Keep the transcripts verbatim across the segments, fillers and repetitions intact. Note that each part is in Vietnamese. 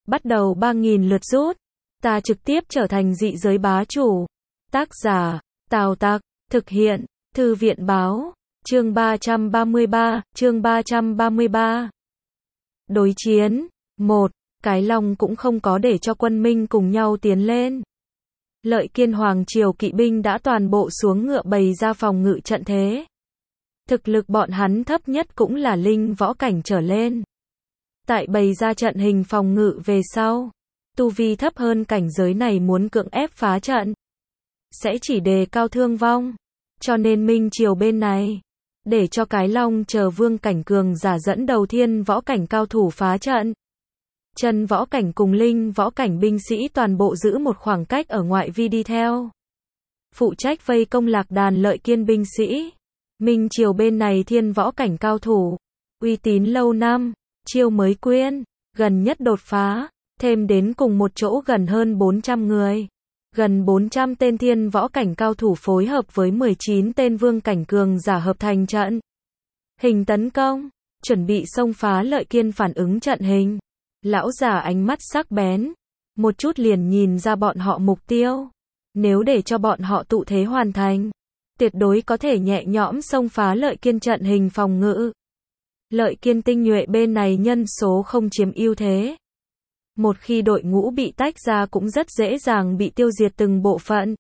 bắt đầu ba nghìn lượt rút. Ta trực tiếp trở thành dị giới bá chủ. Tác giả, Tào Tặc, thực hiện, Thư viện báo, chương ba trăm ba mươi ba, chương ba trăm ba mươi ba. Đối chiến, một, Cái Long cũng không có để cho quân Minh cùng nhau tiến lên. Lợi Kiên Hoàng triều kỵ binh đã toàn bộ xuống ngựa bày ra phòng ngự trận thế. Thực lực bọn hắn thấp nhất cũng là linh võ cảnh trở lên. Tại bày ra trận hình phòng ngự về sau, tu vi thấp hơn cảnh giới này muốn cưỡng ép phá trận, sẽ chỉ đề cao thương vong. Cho nên Minh triều bên này, để cho Cái Long chờ vương cảnh cường giả dẫn đầu thiên võ cảnh cao thủ phá trận. Chân võ cảnh cùng linh võ cảnh binh sĩ toàn bộ giữ một khoảng cách ở ngoại vi đi theo. Phụ trách vây công lạc đàn Lợi Kiên binh sĩ. Minh triều bên này thiên võ cảnh cao thủ, uy tín lâu năm, chiêu mới quyên, gần nhất đột phá, thêm đến cùng một chỗ gần hơn bốn trăm người. Gần bốn trăm tên thiên võ cảnh cao thủ phối hợp với mười chín tên vương cảnh cường giả hợp thành trận hình tấn công, chuẩn bị xông phá Lợi Kiên phản ứng trận hình. Lão già ánh mắt sắc bén, một chút liền nhìn ra bọn họ mục tiêu. Nếu để cho bọn họ tụ thế hoàn thành, tuyệt đối có thể nhẹ nhõm xông phá Lợi Kiên trận hình phòng ngự. Lợi Kiên tinh nhuệ bên này nhân số không chiếm ưu thế. Một khi đội ngũ bị tách ra cũng rất dễ dàng bị tiêu diệt từng bộ phận.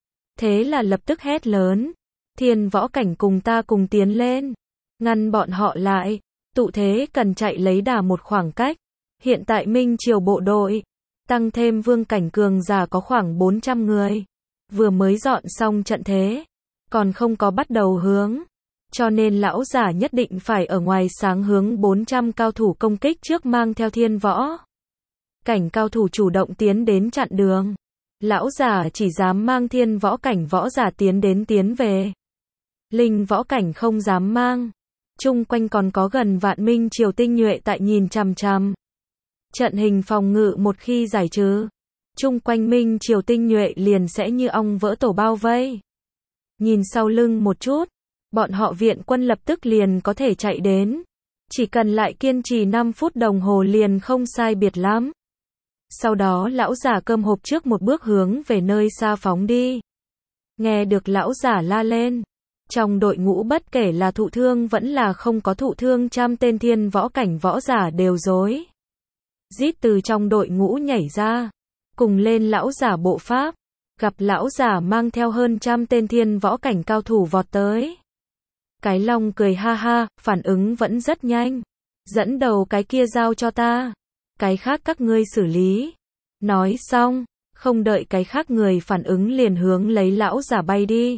Thế là lập tức hét lớn, thiên võ cảnh cùng ta cùng tiến lên, ngăn bọn họ lại, tụ thế cần chạy lấy đà một khoảng cách. Hiện tại Minh triều bộ đội, tăng thêm vương cảnh cường giả có khoảng bốn trăm người, vừa mới dọn xong trận thế, còn không có bắt đầu hướng. Cho nên lão giả nhất định phải ở ngoài sáng hướng bốn trăm cao thủ công kích trước mang theo thiên võ cảnh cao thủ chủ động tiến đến chặn đường. Lão giả chỉ dám mang thiên võ cảnh võ giả tiến đến tiến về. Linh võ cảnh không dám mang. Chung quanh còn có gần vạn Minh triều tinh nhuệ tại nhìn chằm chằm. Trận hình phòng ngự một khi giải trừ, chung quanh Minh triều tinh nhuệ liền sẽ như ong vỡ tổ bao vây. Nhìn sau lưng một chút, bọn họ viện quân lập tức liền có thể chạy đến. Chỉ cần lại kiên trì năm phút đồng hồ liền không sai biệt lắm. Sau đó lão giả cơm hộp trước một bước hướng về nơi xa phóng đi. Nghe được lão giả la lên, trong đội ngũ bất kể là thụ thương vẫn là không có thụ thương trăm tên thiên võ cảnh võ giả đều rối rít từ trong đội ngũ nhảy ra, cùng lên lão giả bộ pháp. Gặp lão giả mang theo hơn trăm tên thiên võ cảnh cao thủ vọt tới. Cái Long cười ha ha, phản ứng vẫn rất nhanh. Dẫn đầu cái kia giao cho ta, cái khác các ngươi xử lý. Nói xong, không đợi cái khác người phản ứng liền hướng lấy lão giả bay đi.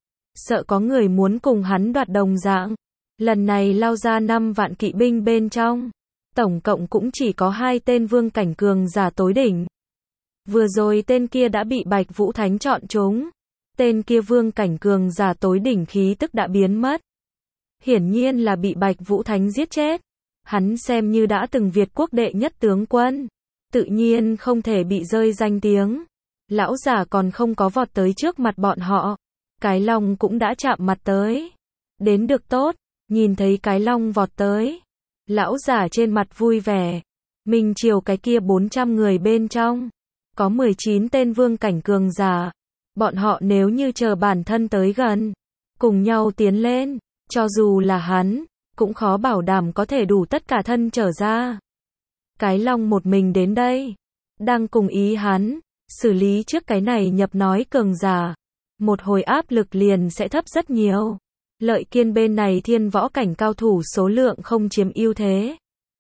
Sợ có người muốn cùng hắn đoạt đồng dạng. Lần này lao ra năm vạn kỵ binh bên trong, tổng cộng cũng chỉ có hai tên vương cảnh cường giả tối đỉnh. Vừa rồi tên kia đã bị Bạch Vũ Thánh chọn trúng. Tên kia vương cảnh cường giả tối đỉnh khí tức đã biến mất. Hiển nhiên là bị Bạch Vũ Thánh giết chết. Hắn xem như đã từng Việt quốc đệ nhất tướng quân, tự nhiên không thể bị rơi danh tiếng. Lão giả còn không có vọt tới trước mặt bọn họ, Cái Long cũng đã chạm mặt tới. Đến được tốt, nhìn thấy Cái Long vọt tới, lão giả trên mặt vui vẻ. Minh triều cái kia bốn trăm người bên trong, có mười chín tên vương cảnh cường giả. Bọn họ nếu như chờ bản thân tới gần, cùng nhau tiến lên, cho dù là hắn, cũng khó bảo đảm có thể đủ tất cả thân trở ra. Cái Long một mình đến đây, đang cùng ý hắn, xử lý trước cái này nhập nói cường giả. Một hồi áp lực liền sẽ thấp rất nhiều. Lợi Kiên bên này thiên võ cảnh cao thủ số lượng không chiếm ưu thế.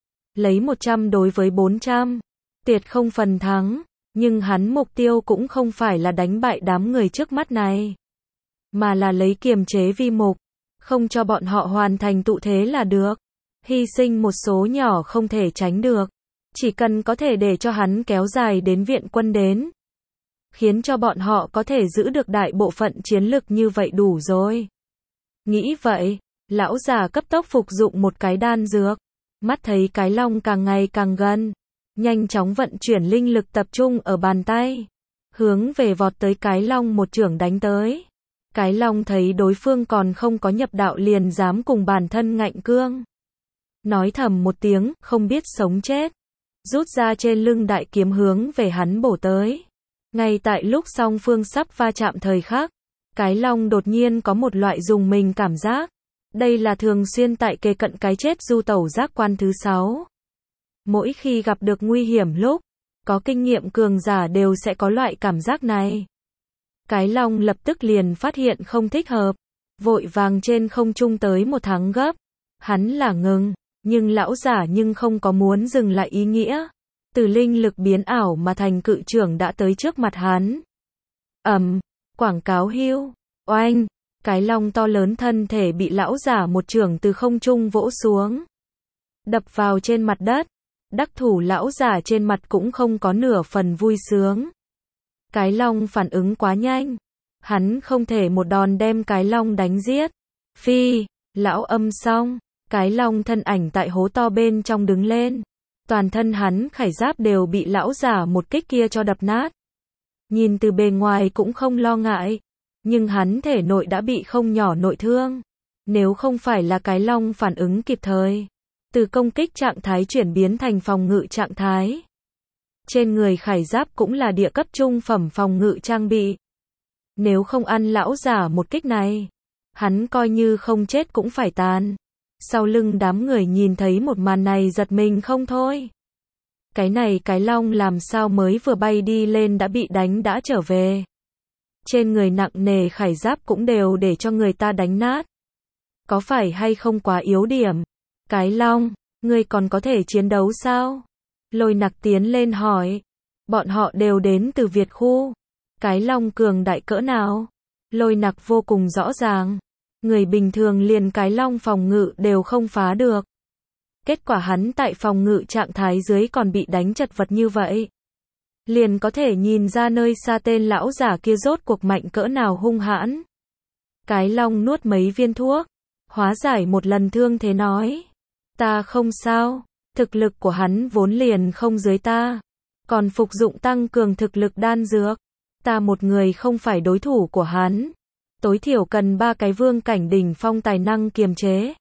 Lấy một trăm đối với bốn trăm, tuyệt không phần thắng. Nhưng hắn mục tiêu cũng không phải là đánh bại đám người trước mắt này, mà là lấy kiềm chế vi mục, không cho bọn họ hoàn thành tụ thế là được. Hy sinh một số nhỏ không thể tránh được, chỉ cần có thể để cho hắn kéo dài đến viện quân đến, khiến cho bọn họ có thể giữ được đại bộ phận chiến lực như vậy đủ rồi. Nghĩ vậy, lão già cấp tốc phục dụng một cái đan dược, mắt thấy Cái Long càng ngày càng gần, nhanh chóng vận chuyển linh lực tập trung ở bàn tay, hướng về vọt tới Cái Long một chưởng đánh tới. Cái Long thấy đối phương còn không có nhập đạo liền dám cùng bản thân ngạnh cương. Nói thầm một tiếng, không biết sống chết. rút ra trên lưng đại kiếm hướng về hắn bổ tới. Ngay tại lúc song phương sắp va chạm thời khắc, cái long đột nhiên có một loại rùng mình cảm giác. Đây là thường xuyên tại kề cận cái chết du tẩu giác quan thứ sáu. Mỗi khi gặp được nguy hiểm lúc, có kinh nghiệm cường giả đều sẽ có loại cảm giác này. Cái long lập tức liền phát hiện không thích hợp, vội vàng trên không trung tới một thắng gấp. Hắn là ngừng, nhưng lão giả nhưng không có muốn dừng lại ý nghĩa. Từ linh lực biến ảo mà thành cự trưởng đã tới trước mặt hắn. Ầm, quảng cáo hưu, oanh, cái long to lớn thân thể bị lão giả một chưởng từ không trung vỗ xuống. Đập vào trên mặt đất, đắc thủ lão giả trên mặt cũng không có nửa phần vui sướng. Cái long phản ứng quá nhanh, hắn không thể một đòn đem cái long đánh giết. Phi, lão âm xong, cái long thân ảnh tại hố to bên trong đứng lên. Toàn thân hắn khải giáp đều bị lão giả một kích kia cho đập nát. Nhìn từ bề ngoài cũng không lo ngại, nhưng hắn thể nội đã bị không nhỏ nội thương. Nếu không phải là cái long phản ứng kịp thời, từ công kích trạng thái chuyển biến thành phòng ngự trạng thái. Trên người khải giáp cũng là địa cấp trung phẩm phòng ngự trang bị. Nếu không ăn lão giả một kích này, hắn coi như không chết cũng phải tàn. Sau lưng đám người nhìn thấy một màn này giật mình không thôi. Cái này cái long làm sao mới vừa bay đi lên đã bị đánh đã trở về. Trên người nặng nề khải giáp cũng đều để cho người ta đánh nát. Có phải hay không quá yếu điểm? Cái long, ngươi còn có thể chiến đấu sao? Lôi Nặc tiến lên hỏi. Bọn họ đều đến từ Việt khu. Cái long cường đại cỡ nào? Lôi Nặc vô cùng rõ ràng. Người bình thường liền cái long phòng ngự đều không phá được. Kết quả hắn tại phòng ngự trạng thái dưới còn bị đánh chật vật như vậy. Liền có thể nhìn ra nơi xa tên lão giả kia rốt cuộc mạnh cỡ nào hung hãn. Cái long nuốt mấy viên thuốc, hóa giải một lần thương thế nói. Ta không sao, thực lực của hắn vốn liền không dưới ta. Còn phục dụng tăng cường thực lực đan dược. Ta một người không phải đối thủ của hắn. Tối thiểu cần ba cái vương cảnh đỉnh phong tài năng kiềm chế.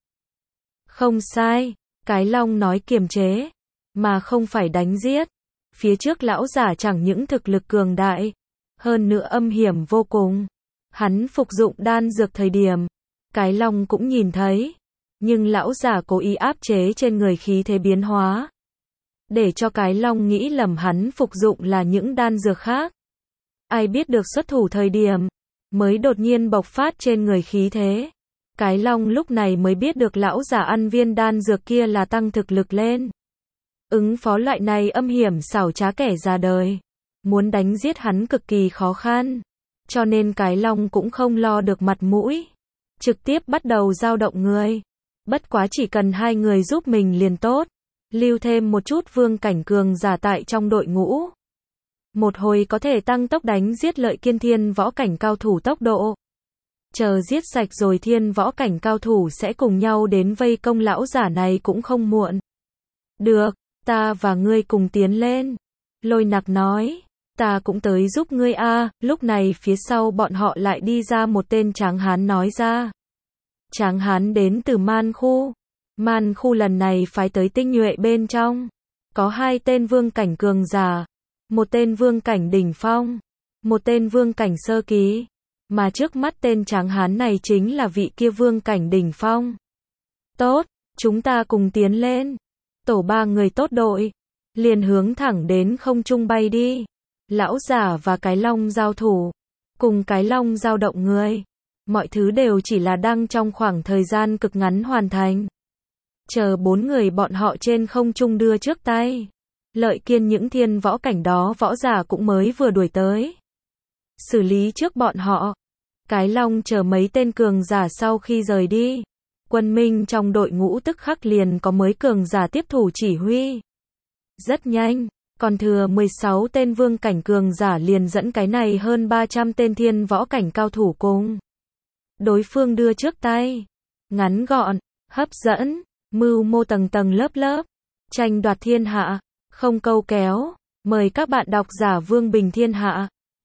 Không sai, cái long nói kiềm chế, mà không phải đánh giết. Phía trước lão giả chẳng những thực lực cường đại, hơn nữa âm hiểm vô cùng. Hắn phục dụng đan dược thời điểm, cái long cũng nhìn thấy. Nhưng lão giả cố ý áp chế trên người khí thế biến hóa. Để cho cái long nghĩ lầm hắn phục dụng là những đan dược khác. Ai biết được xuất thủ thời điểm, mới đột nhiên bộc phát trên người khí thế. Cái long lúc này mới biết được lão giả ăn viên đan dược kia là tăng thực lực lên. Ứng phó loại này âm hiểm xảo trá kẻ già đời. Muốn đánh giết hắn cực kỳ khó khăn. Cho nên cái long cũng không lo được mặt mũi. Trực tiếp bắt đầu dao động người. Bất quá chỉ cần hai người giúp mình liền tốt. Lưu thêm một chút vương cảnh cường giả tại trong đội ngũ. Một hồi có thể tăng tốc đánh giết lợi kiên thiên võ cảnh cao thủ tốc độ. Chờ giết sạch rồi thiên võ cảnh cao thủ sẽ cùng nhau đến vây công lão giả này cũng không muộn. Được, ta và ngươi cùng tiến lên. Lôi Nặc nói, ta cũng tới giúp ngươi a. Lúc này phía sau bọn họ lại đi ra một tên tráng hán nói ra. Tráng hán đến từ Man khu. Man khu lần này phái tới tinh nhuệ bên trong. Có hai tên vương cảnh cường giả. Một tên vương cảnh đỉnh phong. Một tên vương cảnh sơ kỳ. Mà trước mắt tên tráng hán này chính là vị kia vương cảnh đỉnh phong. Tốt, chúng ta cùng tiến lên. Tổ ba người tốt đội. Liền hướng thẳng đến không trung bay đi. Lão giả và cái long giao thủ. Cùng cái long giao động người. Mọi thứ đều chỉ là đang trong khoảng thời gian cực ngắn hoàn thành. Chờ bốn người bọn họ trên không trung đưa trước tay. Lợi kiên những thiên võ cảnh đó võ giả cũng mới vừa đuổi tới. Xử lý trước bọn họ. Cái long chờ mấy tên cường giả sau khi rời đi. Quân minh trong đội ngũ tức khắc liền có mới cường giả tiếp thủ chỉ huy. Rất nhanh, còn thừa mười sáu tên vương cảnh cường giả liền dẫn cái này hơn ba trăm tên thiên võ cảnh cao thủ cùng. Đối phương đưa trước tay. Ngắn gọn, hấp dẫn, mưu mô tầng tầng lớp lớp. Tranh đoạt thiên hạ, không câu kéo. Mời các bạn đọc giả Vương Bình Thiên Hạ.